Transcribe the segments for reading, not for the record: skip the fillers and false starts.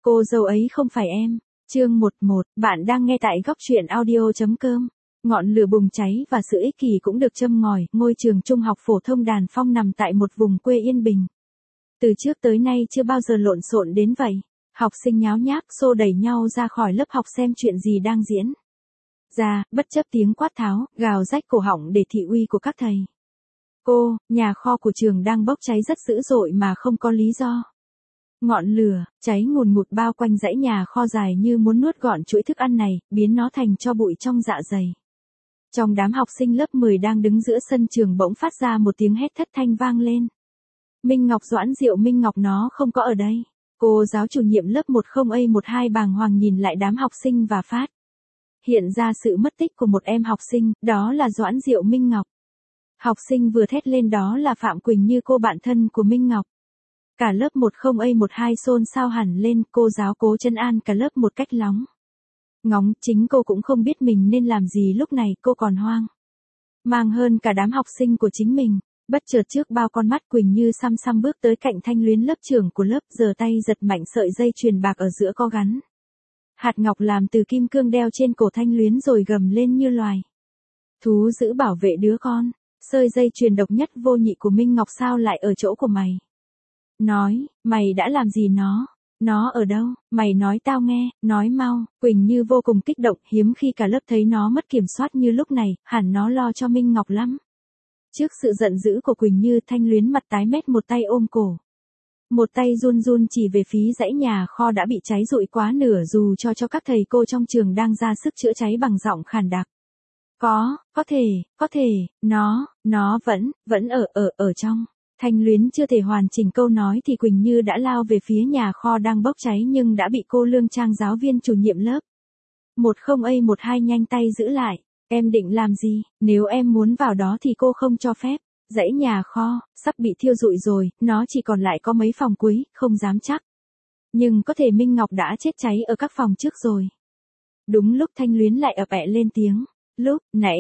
Cô dâu ấy không phải em. Chương 11, bạn đang nghe tại góc truyện audio.com. Ngọn lửa bùng cháy và sự ích kỷ cũng được châm ngòi, ngôi trường trung học phổ thông Đàn Phong nằm tại một vùng quê yên bình. Từ trước tới nay chưa bao giờ lộn xộn đến vậy. Học sinh nháo nhác xô đẩy nhau ra khỏi lớp học xem chuyện gì đang diễn ra, bất chấp tiếng quát tháo, gào rách cổ họng để thị uy của các thầy. Cô, nhà kho của trường đang bốc cháy rất dữ dội mà không có lý do. Ngọn lửa, cháy ngùn ngụt bao quanh dãy nhà kho dài như muốn nuốt gọn chuỗi thức ăn này, biến nó thành tro bụi trong dạ dày. Trong đám học sinh lớp 10 đang đứng giữa sân trường bỗng phát ra một tiếng hét thất thanh vang lên. Minh Ngọc Doãn Diệu Minh Ngọc nó không có ở đây. Cô giáo chủ nhiệm lớp 10A12 bàng hoàng nhìn lại đám học sinh và phát hiện ra sự mất tích của một em học sinh, đó là Doãn Diệu Minh Ngọc. Học sinh vừa thét lên đó là Phạm Quỳnh Như, cô bạn thân của Minh Ngọc. Cả lớp 10A12 xôn xao hẳn lên, cô giáo cố trấn an cả lớp một cách lóng ngóng, chính cô cũng không biết mình nên làm gì lúc này, cô còn hoang mang hơn cả đám học sinh của chính mình. Bất chợt trước bao con mắt, Quỳnh Như xăm xăm bước tới cạnh Thanh Luyến, lớp trưởng của lớp, giơ tay giật mạnh sợi dây chuyền bạc ở giữa có gắn hạt ngọc làm từ kim cương đeo trên cổ Thanh Luyến rồi gầm lên như loài thú dữ bảo vệ đứa con. Sợi dây chuyền độc nhất vô nhị của Minh Ngọc sao lại ở chỗ của mày? Nói, mày đã làm gì nó? Nó ở đâu? Mày nói tao nghe, nói mau. Quỳnh Như vô cùng kích động, hiếm khi cả lớp thấy nó mất kiểm soát như lúc này, hẳn nó lo cho Minh Ngọc lắm. Trước sự giận dữ của Quỳnh Như, Thanh Luyến mặt tái mét, một tay ôm cổ, một tay run run chỉ về phía dãy nhà kho đã bị cháy rụi quá nửa, dù cho các thầy cô trong trường đang ra sức chữa cháy bằng giọng khàn đặc. Có thể, nó vẫn ở trong. Thanh Luyến chưa thể hoàn chỉnh câu nói thì Quỳnh Như đã lao về phía nhà kho đang bốc cháy nhưng đã bị cô Lương Trang, giáo viên chủ nhiệm lớp 10A12 nhanh tay giữ lại. Em định làm gì? Nếu em muốn vào đó thì cô không cho phép. Dãy nhà kho sắp bị thiêu rụi rồi, nó chỉ còn lại có mấy phòng cuối, không dám chắc. Nhưng có thể Minh Ngọc đã chết cháy ở các phòng trước rồi. Đúng lúc Thanh Luyến lại ập ẹ lên tiếng. Lúc nãy,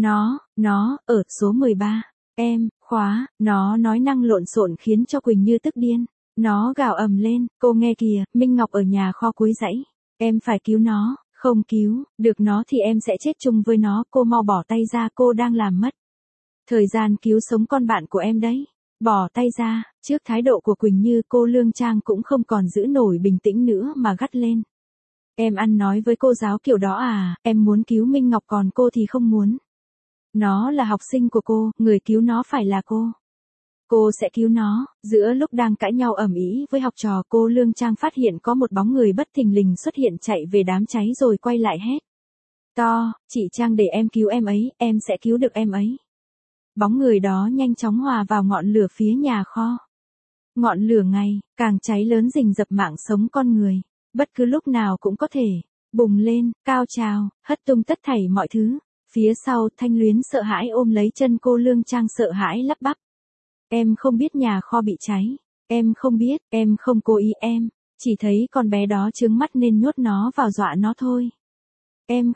nó ở số 13. Em, khóa, nó nói năng lộn xộn khiến cho Quỳnh Như tức điên. Nó gào ầm lên, cô nghe kìa, Minh Ngọc ở nhà kho cuối dãy. Em phải cứu nó, không cứu được nó thì em sẽ chết chung với nó, cô mau bỏ tay ra, cô đang làm mất thời gian cứu sống con bạn của em đấy. Bỏ tay ra. Trước thái độ của Quỳnh Như, cô Lương Trang cũng không còn giữ nổi bình tĩnh nữa mà gắt lên. Em ăn nói với cô giáo kiểu đó à? Em muốn cứu Minh Ngọc còn cô thì không muốn. Nó là học sinh của cô, người cứu nó phải là cô. Cô sẽ cứu nó. Giữa lúc đang cãi nhau ầm ĩ với học trò, cô Lương Trang phát hiện có một bóng người bất thình lình xuất hiện chạy về đám cháy rồi quay lại hét to, chị Trang để em cứu em ấy, em sẽ cứu được em ấy. Bóng người đó nhanh chóng hòa vào ngọn lửa phía nhà kho. Ngọn lửa ngày càng cháy lớn rình rập mạng sống con người. Bất cứ lúc nào cũng có thể bùng lên, cao trào, hất tung tất thảy mọi thứ. Phía sau, Thanh Luyến sợ hãi ôm lấy chân cô Lương Trang, sợ hãi lắp bắp. Em không biết nhà kho bị cháy. Em không biết, em không cố ý, em chỉ thấy con bé đó trướng mắt nên nhốt nó vào dọa nó thôi. Em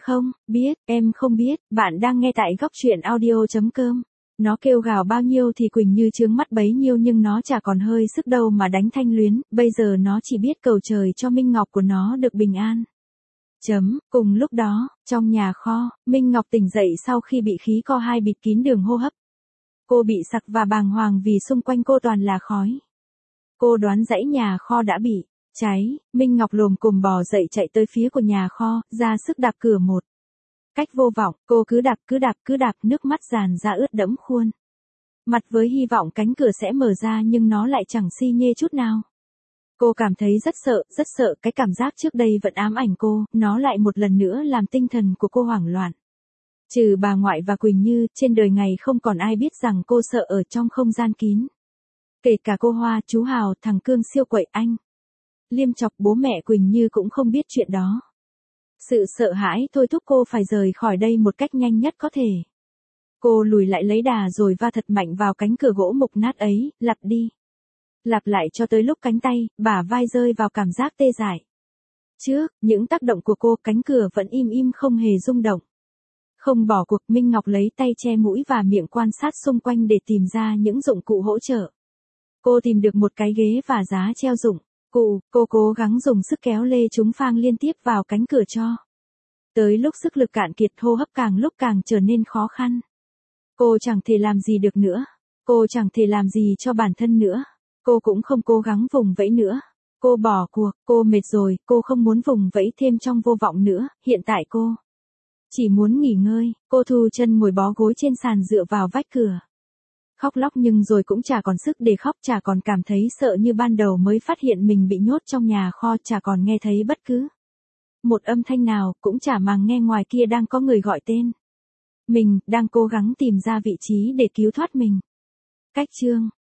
không biết, bạn đang nghe tại góc truyện audio.com. Nó kêu gào bao nhiêu thì Quỳnh Như trướng mắt bấy nhiêu, nhưng nó chả còn hơi sức đâu mà đánh Thanh Luyến, bây giờ nó chỉ biết cầu trời cho Minh Ngọc của nó được bình an. Cùng lúc đó, trong nhà kho, Minh Ngọc tỉnh dậy sau khi bị khí CO2 bịt kín đường hô hấp. Cô bị sặc và bàng hoàng vì xung quanh cô toàn là khói. Cô đoán dãy nhà kho đã bị cháy. Minh Ngọc lồm cồm bò dậy chạy tới phía của nhà kho, ra sức đạp cửa một cách vô vọng. Cô cứ đạp, nước mắt tràn ra ướt đẫm khuôn mặt với hy vọng cánh cửa sẽ mở ra, nhưng nó lại chẳng xi nhê chút nào. Cô cảm thấy rất sợ, cái cảm giác trước đây vẫn ám ảnh cô, nó lại một lần nữa làm tinh thần của cô hoảng loạn. Trừ bà ngoại và Quỳnh Như, trên đời này không còn ai biết rằng cô sợ ở trong không gian kín. Kể cả cô Hoa, chú Hào, thằng Cương siêu quậy, anh Liêm Chọc, bố mẹ Quỳnh Như cũng không biết chuyện đó. Sự sợ hãi thôi thúc cô phải rời khỏi đây một cách nhanh nhất có thể. Cô lùi lại lấy đà rồi va thật mạnh vào cánh cửa gỗ mục nát ấy, lặp đi lặp lại cho tới lúc cánh tay, bả vai rơi vào cảm giác tê dại. Trước những tác động của cô, cánh cửa vẫn im không hề rung động. Không bỏ cuộc, Minh Ngọc lấy tay che mũi và miệng quan sát xung quanh để tìm ra những dụng cụ hỗ trợ. Cô tìm được một cái ghế và giá treo dụng Cô cố gắng dùng sức kéo lê chúng phang liên tiếp vào cánh cửa cho. Tới lúc sức lực cạn kiệt, hô hấp càng lúc càng trở nên khó khăn. Cô chẳng thể làm gì được nữa. Cô chẳng thể làm gì cho bản thân nữa. Cô cũng không cố gắng vùng vẫy nữa. Cô bỏ cuộc, cô mệt rồi, cô không muốn vùng vẫy thêm trong vô vọng nữa, hiện tại cô chỉ muốn nghỉ ngơi. Cô thu chân ngồi bó gối trên sàn dựa vào vách cửa. Khóc lóc nhưng rồi cũng chả còn sức để khóc, chả còn cảm thấy sợ như ban đầu mới phát hiện mình bị nhốt trong nhà kho, chả còn nghe thấy bất cứ một âm thanh nào, cũng chả màng nghe ngoài kia đang có người gọi tên mình, đang cố gắng tìm ra vị trí để cứu thoát mình. Cách chương